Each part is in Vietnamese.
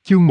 Chương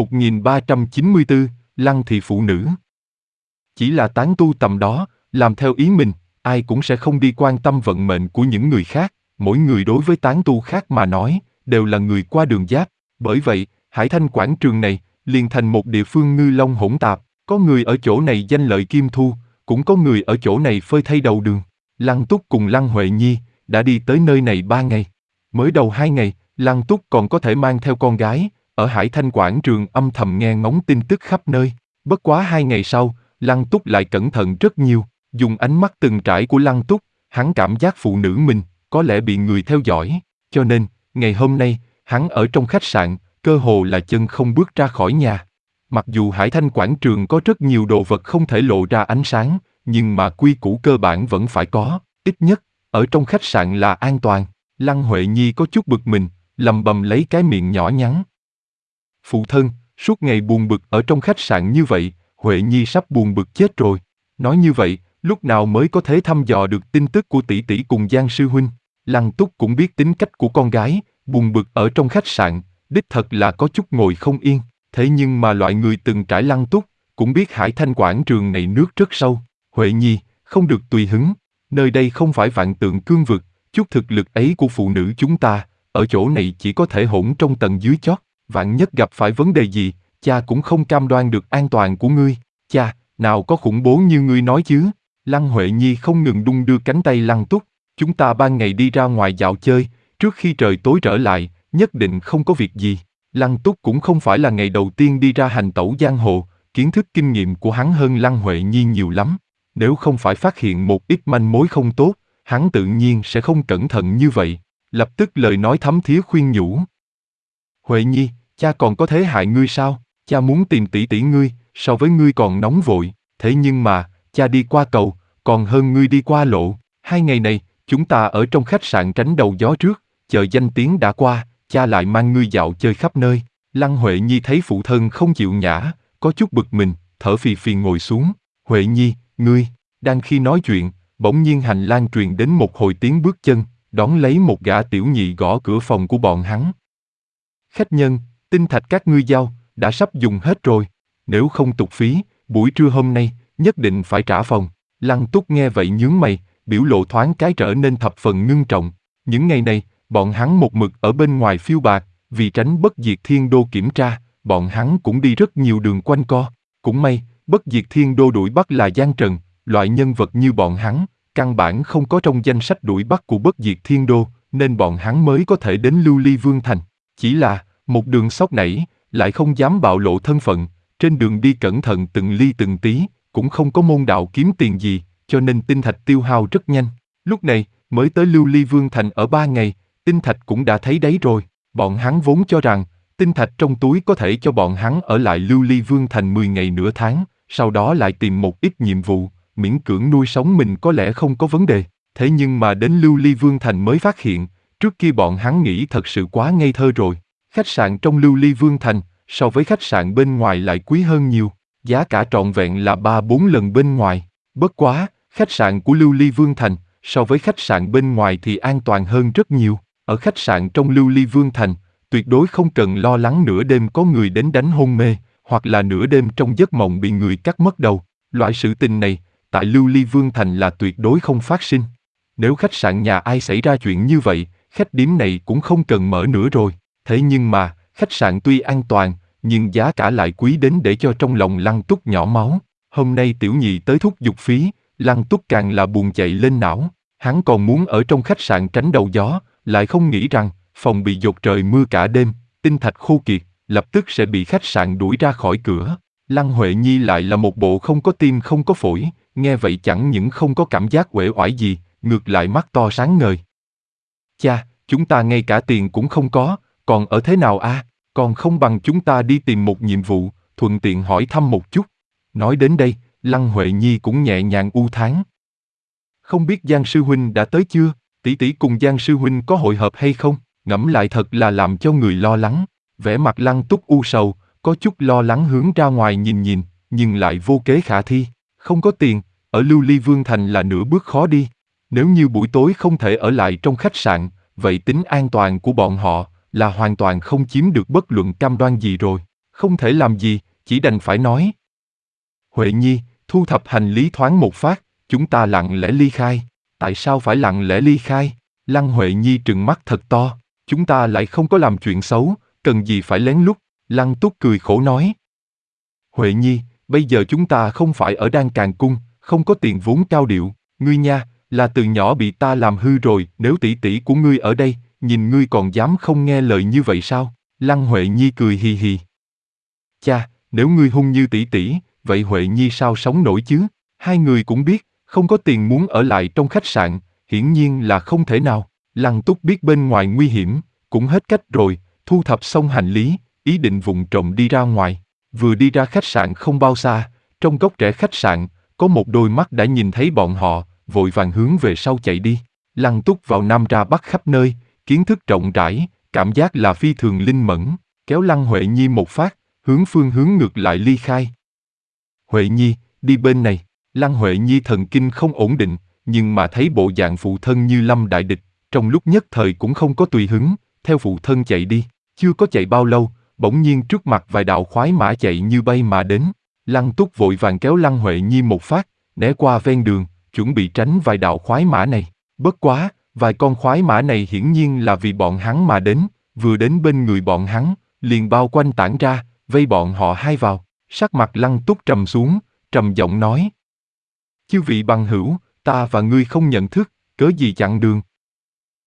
1394, Lăng thị phụ nữ. Chỉ là tán tu tầm đó, làm theo ý mình, ai cũng sẽ không đi quan tâm vận mệnh của những người khác, mỗi người đối với tán tu khác mà nói, đều là người qua đường giáp. Bởi vậy, Hải Thanh quảng trường này, liền thành một địa phương ngư long hỗn tạp, có người ở chỗ này danh lợi kim thu, cũng có người ở chỗ này phơi thay đầu đường. Lăng Túc cùng Lăng Huệ Nhi, đã đi tới nơi này 3 ngày. Mới đầu 2 ngày, Lăng Túc còn có thể mang theo con gái, ở Hải Thanh quảng trường âm thầm nghe ngóng tin tức khắp nơi. Bất quá 2 ngày sau, Lăng Túc lại cẩn thận rất nhiều, dùng ánh mắt từng trải của Lăng Túc, hắn cảm giác phụ nữ mình, có lẽ bị người theo dõi, cho nên, ngày hôm nay, hắn ở trong khách sạn, cơ hồ là chân không bước ra khỏi nhà. Mặc dù Hải Thanh quảng trường có rất nhiều đồ vật không thể lộ ra ánh sáng, nhưng mà quy củ cơ bản vẫn phải có, ít nhất, ở trong khách sạn là an toàn. Lăng Huệ Nhi có chút bực mình, lầm bầm lấy cái miệng nhỏ nhắn. Phụ thân, suốt ngày buồn bực ở trong khách sạn như vậy, Huệ Nhi sắp buồn bực chết rồi. Nói như vậy, lúc nào mới có thể thăm dò được tin tức của tỷ tỷ cùng Giang sư huynh? Lăng Túc cũng biết tính cách của con gái, buồn bực ở trong khách sạn, đích thật là có chút ngồi không yên. Thế nhưng mà loại người từng trải Lăng Túc, cũng biết Hải Thanh quảng trường này nước rất sâu. Huệ Nhi, không được tùy hứng, nơi đây không phải vạn tượng cương vực, chút thực lực ấy của phụ nữ chúng ta, ở chỗ này chỉ có thể hỗn trong tầng dưới chót. Vạn nhất gặp phải vấn đề gì, cha cũng không cam đoan được an toàn của ngươi. Cha, nào có khủng bố như ngươi nói chứ? Lăng Huệ Nhi không ngừng đung đưa cánh tay Lăng Túc. Chúng ta ban ngày đi ra ngoài dạo chơi, trước khi trời tối trở lại, nhất định không có việc gì. Lăng Túc cũng không phải là ngày đầu tiên đi ra hành tẩu giang hồ, kiến thức kinh nghiệm của hắn hơn Lăng Huệ Nhi nhiều lắm. Nếu không phải phát hiện một ít manh mối không tốt, hắn tự nhiên sẽ không cẩn thận như vậy. Lập tức lời nói thấm thía khuyên nhủ. Huệ Nhi, cha còn có thế hại ngươi sao? Cha muốn tìm tỷ tỷ ngươi, so với ngươi còn nóng vội. Thế nhưng mà, cha đi qua cầu, còn hơn ngươi đi qua lộ. 2 ngày này, chúng ta ở trong khách sạn tránh đầu gió trước, chờ danh tiếng đã qua, cha lại mang ngươi dạo chơi khắp nơi. Lăng Huệ Nhi thấy phụ thân không chịu nhã, có chút bực mình, thở phì phì ngồi xuống. Huệ Nhi, ngươi, đang khi nói chuyện, bỗng nhiên hành lang truyền đến một hồi tiếng bước chân, đón lấy một gã tiểu nhị gõ cửa phòng của bọn hắn. Khách nhân, tinh thạch các ngươi giao, đã sắp dùng hết rồi. Nếu không tục phí, buổi trưa hôm nay, nhất định phải trả phòng. Lăng Túc nghe vậy nhướng mày, biểu lộ thoáng cái trở nên thập phần ngưng trọng. Những ngày này, bọn hắn một mực ở bên ngoài phiêu bạt, vì tránh Bất Diệt Thiên Đô kiểm tra, bọn hắn cũng đi rất nhiều đường quanh co. Cũng may, Bất Diệt Thiên Đô đuổi bắt là Giang Trần, loại nhân vật như bọn hắn, căn bản không có trong danh sách đuổi bắt của Bất Diệt Thiên Đô, nên bọn hắn mới có thể đến Lưu Ly Vương Thành. Chỉ là, một đường sóc nảy, lại không dám bạo lộ thân phận, trên đường đi cẩn thận từng ly từng tí, cũng không có môn đạo kiếm tiền gì, cho nên tinh thạch tiêu hao rất nhanh. Lúc này, mới tới Lưu Ly Vương Thành ở 3 ngày, tinh thạch cũng đã thấy đấy rồi. Bọn hắn vốn cho rằng, tinh thạch trong túi có thể cho bọn hắn ở lại Lưu Ly Vương Thành 10 ngày nửa tháng, sau đó lại tìm một ít nhiệm vụ, miễn cưỡng nuôi sống mình có lẽ không có vấn đề. Thế nhưng mà đến Lưu Ly Vương Thành mới phát hiện, trước kia bọn hắn nghĩ thật sự quá ngây thơ rồi. Khách sạn trong Lưu Ly Vương Thành, so với khách sạn bên ngoài lại quý hơn nhiều, giá cả trọn vẹn là 3-4 lần bên ngoài. Bất quá, khách sạn của Lưu Ly Vương Thành, so với khách sạn bên ngoài thì an toàn hơn rất nhiều. Ở khách sạn trong Lưu Ly Vương Thành, tuyệt đối không cần lo lắng nửa đêm có người đến đánh hôn mê, hoặc là nửa đêm trong giấc mộng bị người cắt mất đầu. Loại sự tình này, tại Lưu Ly Vương Thành là tuyệt đối không phát sinh. Nếu khách sạn nhà ai xảy ra chuyện như vậy, khách điếm này cũng không cần mở nữa rồi. Thế nhưng mà, khách sạn tuy an toàn, nhưng giá cả lại quý đến để cho trong lòng Lăng Túc nhỏ máu. Hôm nay tiểu nhị tới thúc giục phí, Lăng Túc càng là buồn chạy lên não. Hắn còn muốn ở trong khách sạn tránh đầu gió, lại không nghĩ rằng, phòng bị dột trời mưa cả đêm, tinh thạch khô kiệt, lập tức sẽ bị khách sạn đuổi ra khỏi cửa. Lăng Huệ Nhi lại là một bộ không có tim không có phổi, nghe vậy chẳng những không có cảm giác uể oải gì, ngược lại mắt to sáng ngời. Cha, chúng ta ngay cả tiền cũng không có, còn ở thế nào a? Còn không bằng chúng ta đi tìm một nhiệm vụ, thuận tiện hỏi thăm một chút. Nói đến đây, Lăng Huệ Nhi cũng nhẹ nhàng u thán. Không biết Giang sư huynh đã tới chưa? Tỷ tỷ cùng Giang sư huynh có hội hợp hay không? Ngẫm lại thật là làm cho người lo lắng. Vẻ mặt Lăng Túc u sầu, có chút lo lắng hướng ra ngoài nhìn nhìn, nhưng lại vô kế khả thi. Không có tiền, ở Lưu Ly Vương Thành là nửa bước khó đi. Nếu như buổi tối không thể ở lại trong khách sạn, vậy tính an toàn của bọn họ là hoàn toàn không chiếm được bất luận cam đoan gì rồi. không thể làm gì, chỉ đành phải nói. Huệ Nhi, thu thập hành lý thoáng một phát, chúng ta lặng lẽ ly khai. Tại sao phải lặng lẽ ly khai? Lăng Huệ Nhi trừng mắt thật to, chúng ta lại không có làm chuyện xấu, cần gì phải lén lút. Lăng Túc cười khổ nói. Huệ Nhi, bây giờ chúng ta không phải ở Đan Càn Cung, không có tiền vốn cao điệu, ngươi nha, là từ nhỏ bị ta làm hư rồi, nếu tỷ tỷ của ngươi ở đây, nhìn ngươi còn dám không nghe lời như vậy sao? Lăng Huệ Nhi cười hì hì. Cha, nếu ngươi hung như tỷ tỷ, vậy Huệ Nhi sao sống nổi chứ? Hai người cũng biết, không có tiền muốn ở lại trong khách sạn, hiển nhiên là không thể nào. Lăng Túc biết bên ngoài nguy hiểm, cũng hết cách rồi, thu thập xong hành lý, ý định vụng trộm đi ra ngoài. Vừa đi ra khách sạn không bao xa, trong góc rẽ khách sạn, có một đôi mắt đã nhìn thấy bọn họ, vội vàng hướng về sau chạy đi. Lăng Túc vào Nam ra Bắc khắp nơi, kiến thức rộng rãi, cảm giác là phi thường linh mẫn, kéo Lăng Huệ Nhi một phát, hướng phương hướng ngược lại ly khai. Huệ Nhi, đi bên này. Lăng Huệ Nhi thần kinh không ổn định, nhưng mà thấy bộ dạng phụ thân như lâm đại địch, trong lúc nhất thời cũng không có tùy hứng, theo phụ thân chạy đi. Chưa có chạy bao lâu, bỗng nhiên trước mặt vài đạo khoái mã chạy như bay mà đến. Lăng Túc vội vàng kéo Lăng Huệ Nhi một phát, né qua ven đường, chuẩn bị tránh vài đạo khoái mã này. Bất quá, vài con khoái mã này hiển nhiên là vì bọn hắn mà đến, vừa đến bên người bọn hắn, liền bao quanh tản ra, vây bọn họ hai vào. Sắc mặt Lăng Túc trầm xuống, trầm giọng nói. Chư vị bằng hữu, ta và ngươi không nhận thức, cớ gì chặn đường?